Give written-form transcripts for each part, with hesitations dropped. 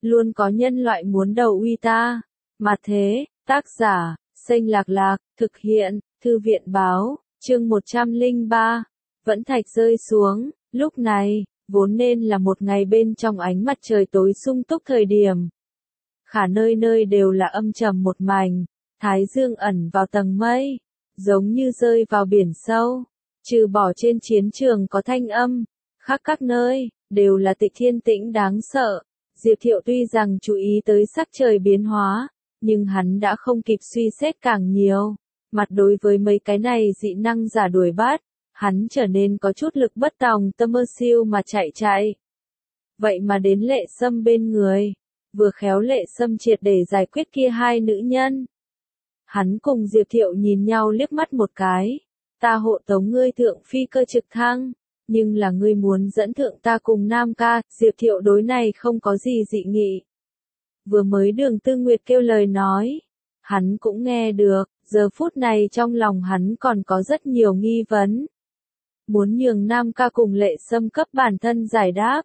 luôn có nhân loại muốn đầu uy ta. Mà thế, tác giả, Xanh Lạc Lạc, thực hiện, Thư viện báo, chương 103, vẫn thạch rơi xuống, lúc này, vốn nên là một ngày bên trong ánh mặt trời tối sung túc thời điểm. Khả nơi nơi đều là âm trầm một mảnh, thái dương ẩn vào tầng mây, giống như rơi vào biển sâu, trừ bỏ trên chiến trường có thanh âm, khác các nơi, đều là tịch thiên tĩnh đáng sợ. Diệp Thiệu tuy rằng chú ý tới sắc trời biến hóa, nhưng hắn đã không kịp suy xét càng nhiều. Mặt đối với mấy cái này dị năng giả đuổi bắt, hắn trở nên có chút lực bất tòng tâm mơ siêu mà chạy. Vậy mà đến Lệ Sâm bên người, vừa khéo Lệ Sâm triệt để giải quyết kia hai nữ nhân. Hắn cùng Diệp Thiệu nhìn nhau liếc mắt một cái, ta hộ tống ngươi thượng phi cơ trực thăng, nhưng là ngươi muốn dẫn thượng ta cùng Nam ca. Diệp Thiệu đối này không có gì dị nghị. Vừa mới Đường Tư Nguyệt kêu lời nói, hắn cũng nghe được, giờ phút này trong lòng hắn còn có rất nhiều nghi vấn. Muốn nhường Nam ca cùng Lệ Sâm cấp bản thân giải đáp.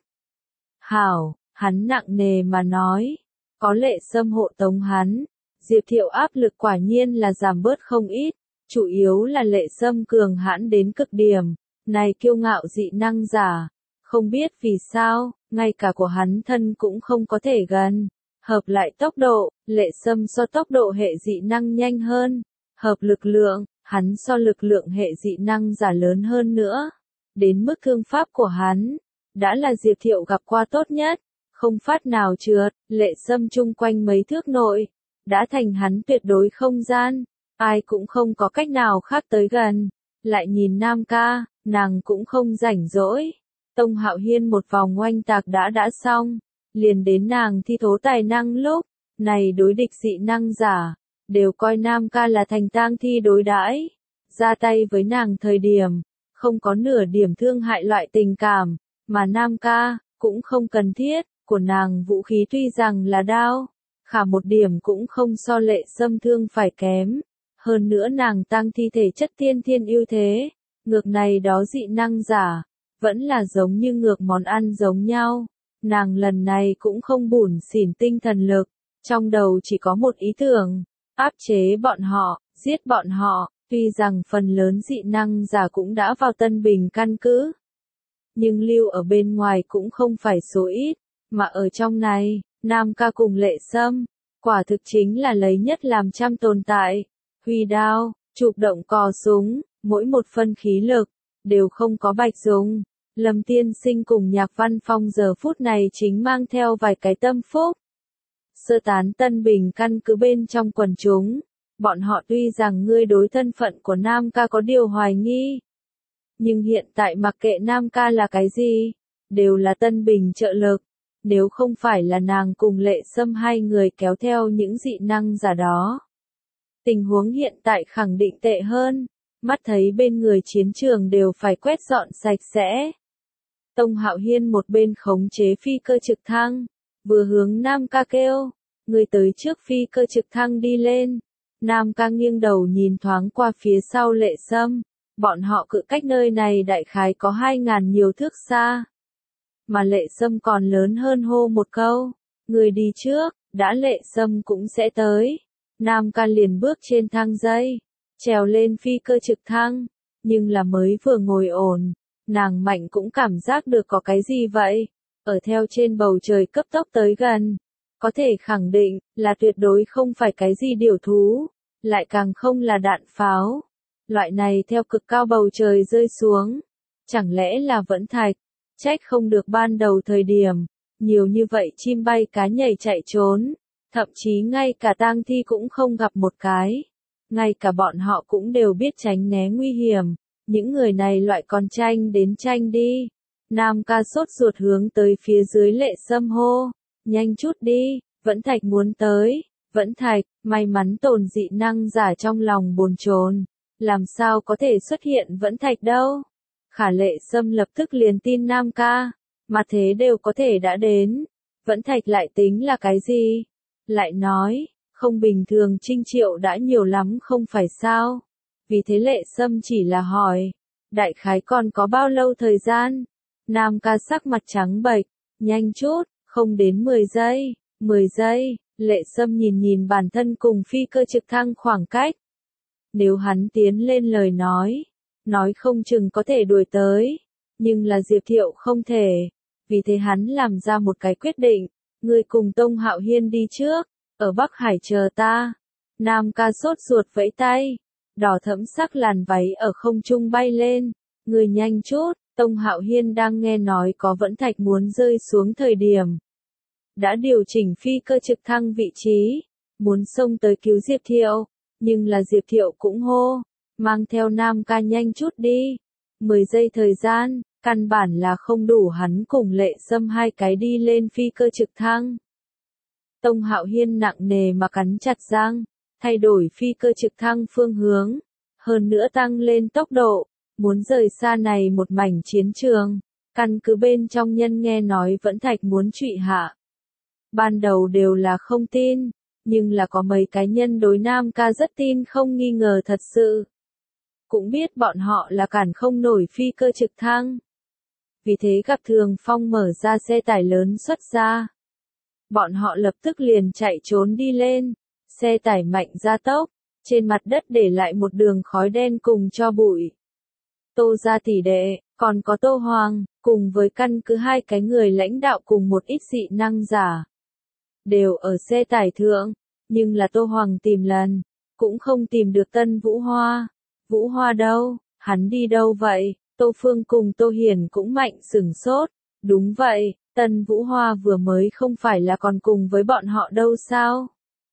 Hảo, hắn nặng nề mà nói, có Lệ Sâm hộ tống hắn, Diệp Thiệu áp lực quả nhiên là giảm bớt không ít, chủ yếu là Lệ Sâm cường hãn đến cực điểm, này kiêu ngạo dị năng giả, không biết vì sao, ngay cả của hắn thân cũng không có thể gần. Hợp lại tốc độ, Lệ Sâm so tốc độ hệ dị năng nhanh hơn, hợp lực lượng, hắn so lực lượng hệ dị năng giả lớn hơn nữa. Đến mức thương pháp của hắn, đã là Diệp Thiệu gặp qua tốt nhất, không phát nào trượt. Lệ Sâm chung quanh mấy thước nội, đã thành hắn tuyệt đối không gian, ai cũng không có cách nào khác tới gần. Lại nhìn Nam ca, nàng cũng không rảnh rỗi. Tông Hạo Hiên một vòng oanh tạc đã xong, liền đến nàng thi thố tài năng lúc này đối địch dị năng giả, đều coi Nam ca là thành tang thi đối đãi, ra tay với nàng thời điểm, không có nửa điểm thương hại loại tình cảm, mà Nam ca, cũng không cần thiết, của nàng vũ khí tuy rằng là đao, khả một điểm cũng không so Lệ Sâm thương phải kém, hơn nữa nàng tăng thi thể chất tiên thiên ưu thế, ngược này đó dị năng giả, vẫn là giống như ngược món ăn giống nhau. Nàng lần này cũng không bủn xỉn tinh thần lực, trong đầu chỉ có một ý tưởng, áp chế bọn họ, giết bọn họ. Tuy rằng phần lớn dị năng giả cũng đã vào Tân Bình căn cứ, nhưng lưu ở bên ngoài cũng không phải số ít, mà ở trong này, Nam ca cùng Lệ Sâm, quả thực chính là lấy nhất làm trăm tồn tại. Huy đao, chụp động cò súng, mỗi một phân khí lực, đều không có bạch dùng. Lâm Tiên Sinh cùng Nhạc Văn Phong giờ phút này chính mang theo vài cái tâm phúc. Sơ tán Tân Bình căn cứ bên trong quần chúng, bọn họ tuy rằng ngươi đối thân phận của Nam ca có điều hoài nghi, nhưng hiện tại mặc kệ Nam ca là cái gì, đều là Tân Bình trợ lực, nếu không phải là nàng cùng Lệ Sâm hai người kéo theo những dị năng giả đó. Tình huống hiện tại khẳng định tệ hơn, mắt thấy bên người chiến trường đều phải quét dọn sạch sẽ. Tông Hạo Hiên một bên khống chế phi cơ trực thăng, vừa hướng Nam ca kêu, người tới trước phi cơ trực thăng đi lên. Nam ca nghiêng đầu nhìn thoáng qua phía sau Lệ Sâm, bọn họ cự cách nơi này đại khái có 2.000 nhiều thước xa. Mà Lệ Sâm còn lớn hơn hô một câu, người đi trước, đã Lệ Sâm cũng sẽ tới. Nam ca liền bước trên thang dây, trèo lên phi cơ trực thăng, nhưng là mới vừa ngồi ổn, nàng mạnh cũng cảm giác được có cái gì vậy, ở theo trên bầu trời cấp tốc tới gần. Có thể khẳng định, là tuyệt đối không phải cái gì điểu thú, lại càng không là đạn pháo. Loại này theo cực cao bầu trời rơi xuống, chẳng lẽ là vẫn thạch, trách không được ban đầu thời điểm, nhiều như vậy chim bay cá nhảy chạy trốn, thậm chí ngay cả tang thi cũng không gặp một cái. Ngay cả bọn họ cũng đều biết tránh né nguy hiểm, những người này loại còn tranh đến tranh đi. Nam ca sốt ruột hướng tới phía dưới Lệ Sâm hô, nhanh chút đi, Vẫn Thạch muốn tới. Vẫn Thạch, may mắn tồn dị năng giả trong lòng bồn chồn, làm sao có thể xuất hiện Vẫn Thạch đâu. Khả Lệ Sâm lập tức liền tin Nam ca, mà thế đều có thể đã đến, Vẫn Thạch lại tính là cái gì? Lại nói, không bình thường Trinh Triệu đã nhiều lắm không phải sao? Vì thế Lệ Sâm chỉ là hỏi, đại khái còn có bao lâu thời gian? Nam ca sắc mặt trắng bệch, nhanh chút, không đến 10 giây, 10 giây, Lệ Sâm nhìn nhìn bản thân cùng phi cơ trực thăng khoảng cách. Nếu hắn tiến lên lời nói không chừng có thể đuổi tới, nhưng là Diệp Thiệu không thể, vì thế hắn làm ra một cái quyết định, ngươi cùng Tông Hạo Hiên đi trước, ở Bắc Hải chờ ta. Nam ca sốt ruột vẫy tay, đỏ thẫm sắc làn váy ở không trung bay lên, người nhanh chút. Tông Hạo Hiên đang nghe nói có Vẫn Thạch muốn rơi xuống thời điểm, đã điều chỉnh phi cơ trực thăng vị trí, muốn xông tới cứu Diệp Thiệu, nhưng là Diệp Thiệu cũng hô, mang theo Nam ca nhanh chút đi. 10 giây thời gian, căn bản là không đủ hắn cùng Lệ Sâm hai cái đi lên phi cơ trực thăng. Tông Hạo Hiên nặng nề mà cắn chặt răng, thay đổi phi cơ trực thăng phương hướng, hơn nữa tăng lên tốc độ, muốn rời xa này một mảnh chiến trường. Căn cứ bên trong nhân nghe nói Vẫn Thạch muốn trụy hạ. Ban đầu đều là không tin, nhưng là có mấy cá nhân đối Nam ca rất tin không nghi ngờ thật sự. Cũng biết bọn họ là cản không nổi phi cơ trực thăng. Vì thế gặp Thường Phong mở ra xe tải lớn xuất ra. Bọn họ lập tức liền chạy trốn đi lên, xe tải mạnh ra tốc, trên mặt đất để lại một đường khói đen cùng cho bụi. Tô gia tỷ đệ, còn có Tô Hoàng, cùng với căn cứ hai cái người lãnh đạo cùng một ít dị năng giả. Đều ở xe tải thượng, nhưng là Tô Hoàng tìm lần, cũng không tìm được Tân Vũ Hoa. Vũ Hoa đâu, hắn đi đâu vậy? Tô Phương cùng Tô Hiển cũng mạnh sửng sốt. Đúng vậy, Tân Vũ Hoa vừa mới không phải là còn cùng với bọn họ đâu sao?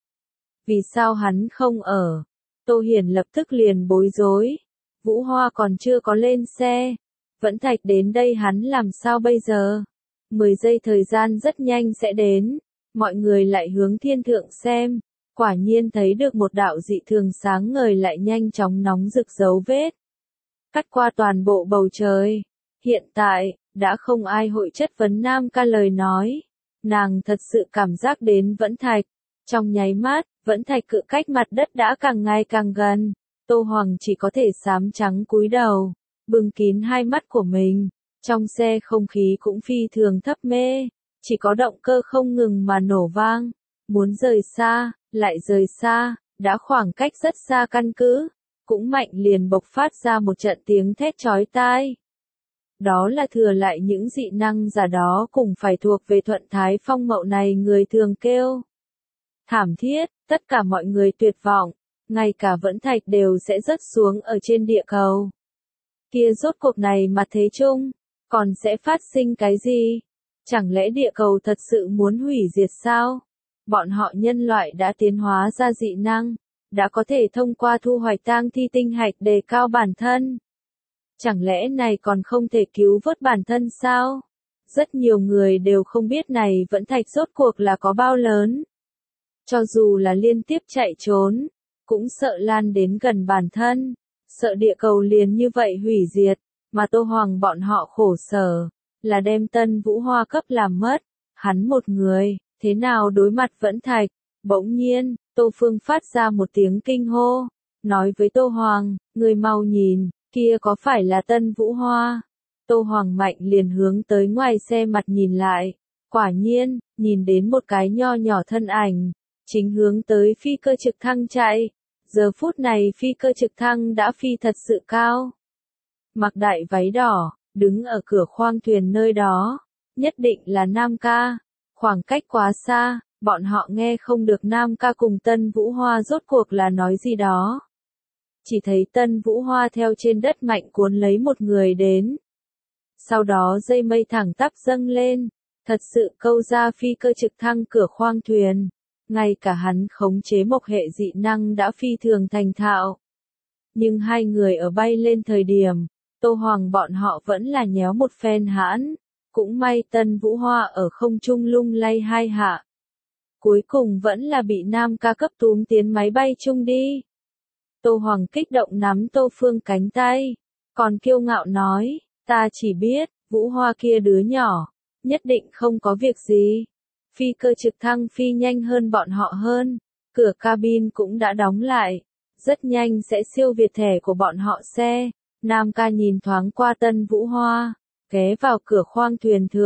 Vì sao hắn không ở? Tô Hiển lập tức liền bối rối. Vũ Hoa còn chưa có lên xe. Vẫn Thạch đến đây hắn làm sao bây giờ? 10 giây thời gian rất nhanh sẽ đến. Mọi người lại hướng thiên thượng xem. Quả nhiên thấy được một đạo dị thường sáng ngời lại nhanh chóng nóng rực dấu vết. Cắt qua toàn bộ bầu trời. Hiện tại, đã không ai hội chất vấn Nam ca lời nói. Nàng thật sự cảm giác đến Vẫn Thạch. Trong nháy mắt, Vẫn Thạch cự cách mặt đất đã càng ngày càng gần. Tô Hoàng chỉ có thể xám trắng cúi đầu, bưng kín hai mắt của mình. Trong xe không khí cũng phi thường thấp mê, chỉ có động cơ không ngừng mà nổ vang. Muốn rời xa, lại rời xa, đã khoảng cách rất xa căn cứ, cũng mạnh liền bộc phát ra một trận tiếng thét chói tai. Đó là thừa lại những dị năng giả đó cùng phải thuộc về Thuận Thái Phong Mậu này người thường kêu. Thảm thiết, tất cả mọi người tuyệt vọng, ngay cả Vẫn Thạch đều sẽ rớt xuống ở trên địa cầu. Kia rốt cuộc này mà thế chung, còn sẽ phát sinh cái gì? Chẳng lẽ địa cầu thật sự muốn hủy diệt sao? Bọn họ nhân loại đã tiến hóa ra dị năng, đã có thể thông qua thu hoạch tang thi tinh hạch đề cao bản thân. Chẳng lẽ này còn không thể cứu vớt bản thân sao? Rất nhiều người đều không biết này Vẫn Thạch rốt cuộc là có bao lớn. Cho dù là liên tiếp chạy trốn, cũng sợ lan đến gần bản thân, sợ địa cầu liền như vậy hủy diệt, mà Tô Hoàng bọn họ khổ sở, là đem Tân Vũ Hoa cấp làm mất, hắn một người, thế nào đối mặt Vẫn Thạch. Bỗng nhiên, Tô Phương phát ra một tiếng kinh hô, nói với Tô Hoàng, người mau nhìn, kia có phải là Tân Vũ Hoa? Tô Hoàng mạnh liền hướng tới ngoài xe mặt nhìn lại, quả nhiên, nhìn đến một cái nho nhỏ thân ảnh, chính hướng tới phi cơ trực thăng chạy. Giờ phút này phi cơ trực thăng đã phi thật sự cao. Mặc đại váy đỏ, đứng ở cửa khoang thuyền nơi đó, nhất định là Nam ca. Khoảng cách quá xa, bọn họ nghe không được Nam ca cùng Tân Vũ Hoa rốt cuộc là nói gì đó. Chỉ thấy Tân Vũ Hoa theo trên đất mạnh cuốn lấy một người đến. Sau đó dây mây thẳng tắp dâng lên, thật sự câu ra phi cơ trực thăng cửa khoang thuyền. Ngay cả hắn khống chế một hệ dị năng đã phi thường thành thạo. Nhưng hai người ở bay lên thời điểm, Tô Hoàng bọn họ vẫn là nhéo một phen hãn. Cũng may Tân Vũ Hoa ở không trung lung lay hai hạ. Cuối cùng vẫn là bị Nam ca cấp túm tiến máy bay chung đi. Tô Hoàng kích động nắm Tô Phương cánh tay, còn kiêu ngạo nói, ta chỉ biết, Vũ Hoa kia đứa nhỏ, nhất định không có việc gì. Phi cơ trực thăng phi nhanh hơn bọn họ hơn, cửa cabin cũng đã đóng lại, rất nhanh sẽ siêu việt thẻ của bọn họ xe. Nam ca nhìn thoáng qua Tân Vũ Hoa, ghé vào cửa khoang thuyền thượng,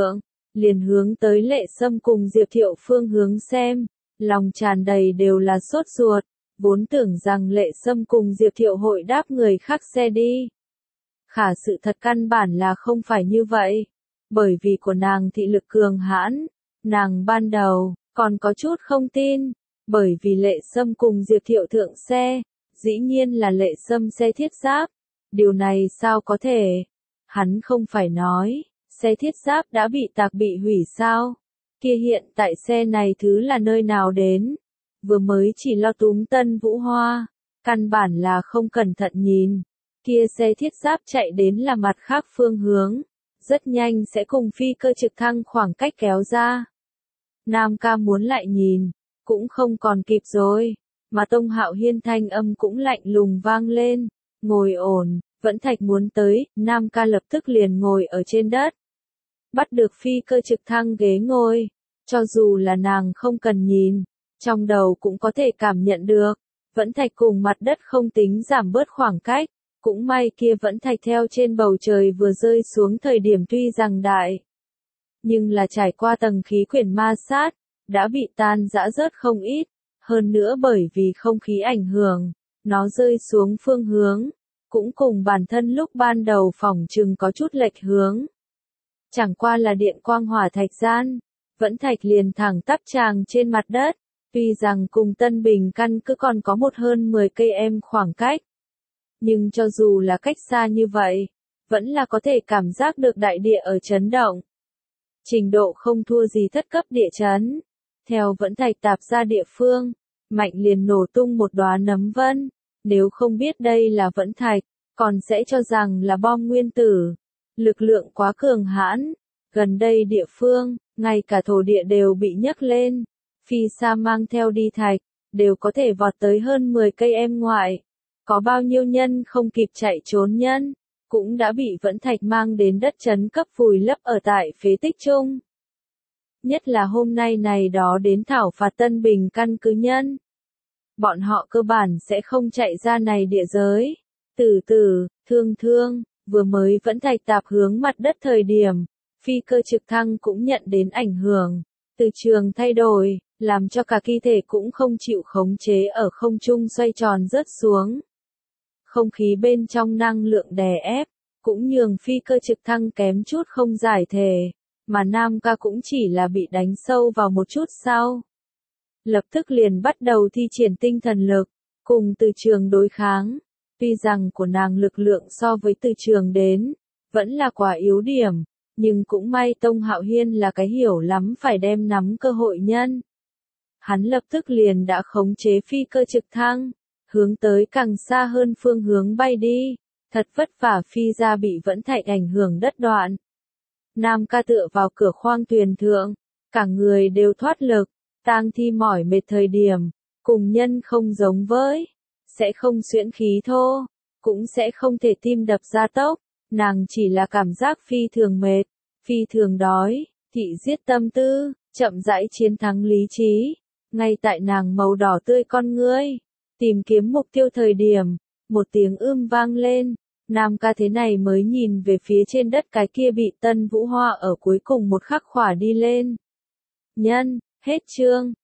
liền hướng tới Lệ Sâm cùng Diệp Thiệu phương hướng xem, lòng tràn đầy đều là sốt ruột, vốn tưởng rằng Lệ Sâm cùng Diệp Thiệu hội đáp người khác xe đi. Khả sự thật căn bản là không phải như vậy, bởi vì của nàng thị lực cường hãn, nàng ban đầu còn có chút không tin, bởi vì Lệ Sâm cùng Diệp Thiệu thượng xe, dĩ nhiên là Lệ Sâm xe thiết giáp, điều này sao có thể? Hắn không phải nói, xe thiết giáp đã bị tạc bị hủy sao? Kia hiện tại xe này thứ là nơi nào đến? Vừa mới chỉ lo túm Tân Vũ Hoa, căn bản là không cẩn thận nhìn, kia xe thiết giáp chạy đến là mặt khác phương hướng, rất nhanh sẽ cùng phi cơ trực thăng khoảng cách kéo ra. Nam ca muốn lại nhìn, cũng không còn kịp rồi, mà Tông Hạo Hiên thanh âm cũng lạnh lùng vang lên, ngồi ổn, Vẫn Thạch muốn tới, Nam ca lập tức liền ngồi ở trên đất. Bắt được phi cơ trực thăng ghế ngồi, cho dù là nàng không cần nhìn, trong đầu cũng có thể cảm nhận được, Vẫn Thạch cùng mặt đất không tính giảm bớt khoảng cách, cũng may kia Vẫn Thạch theo trên bầu trời vừa rơi xuống thời điểm tuy rằng đại, nhưng là trải qua tầng khí quyển ma sát, đã bị tan rã rớt không ít, hơn nữa bởi vì không khí ảnh hưởng, nó rơi xuống phương hướng, cũng cùng bản thân lúc ban đầu phỏng chừng có chút lệch hướng. Chẳng qua là điện quang hỏa thạch gian, Vẫn Thạch liền thẳng tắp tràng trên mặt đất, tuy rằng cùng Tân Bình căn cứ còn có một hơn 10 cây em khoảng cách. Nhưng cho dù là cách xa như vậy, vẫn là có thể cảm giác được đại địa ở chấn động. Trình độ không thua gì thất cấp địa chấn. Theo Vẫn Thạch tạp ra địa phương, mạnh liền nổ tung một đóa nấm vân. Nếu không biết đây là Vẫn Thạch, còn sẽ cho rằng là bom nguyên tử. Lực lượng quá cường hãn. Gần đây địa phương, ngay cả thổ địa đều bị nhấc lên. Phi xa mang theo đi thạch, đều có thể vọt tới hơn 10 cây em ngoại. Có bao nhiêu nhân không kịp chạy trốn nhân, cũng đã bị Vẫn Thạch mang đến đất trấn cấp vùi lấp ở tại phế tích chung. Nhất là hôm nay này đó đến thảo phạt Tân Bình căn cứ nhân. Bọn họ cơ bản sẽ không chạy ra này địa giới. Thương, vừa mới Vẫn Thạch tạp hướng mặt đất thời điểm, phi cơ trực thăng cũng nhận đến ảnh hưởng. Từ trường thay đổi, làm cho cả機thể cũng không chịu khống chế ở không trung xoay tròn rớt xuống. Không khí bên trong năng lượng đè ép, cũng nhường phi cơ trực thăng kém chút không giải thể, mà Nam ca cũng chỉ là bị đánh sâu vào một chút sau. Lập tức liền bắt đầu thi triển tinh thần lực, cùng từ trường đối kháng, tuy rằng của nàng lực lượng so với từ trường đến, vẫn là quá yếu điểm, nhưng cũng may Tông Hạo Hiên là cái hiểu lắm phải đem nắm cơ hội nhân. Hắn lập tức liền đã khống chế phi cơ trực thăng, hướng tới càng xa hơn phương hướng bay đi, thật vất vả phi ra bị Vẫn Thạch ảnh hưởng đất đoạn. Nam ca tựa vào cửa khoang thuyền thượng, cả người đều thoát lực, tang thi mỏi mệt thời điểm, cùng nhân không giống với, sẽ không xuyễn khí thô, cũng sẽ không thể tim đập gia tốc, nàng chỉ là cảm giác phi thường mệt, phi thường đói, thị giết tâm tư, chậm rãi chiến thắng lý trí, ngay tại nàng màu đỏ tươi con ngươi. Tìm kiếm mục tiêu thời điểm, một tiếng vang lên, Nam ca thế này mới nhìn về phía trên đất cái kia bị Tân Vũ Hoa ở cuối cùng một khắc khỏa đi lên. Nhân, hết chương.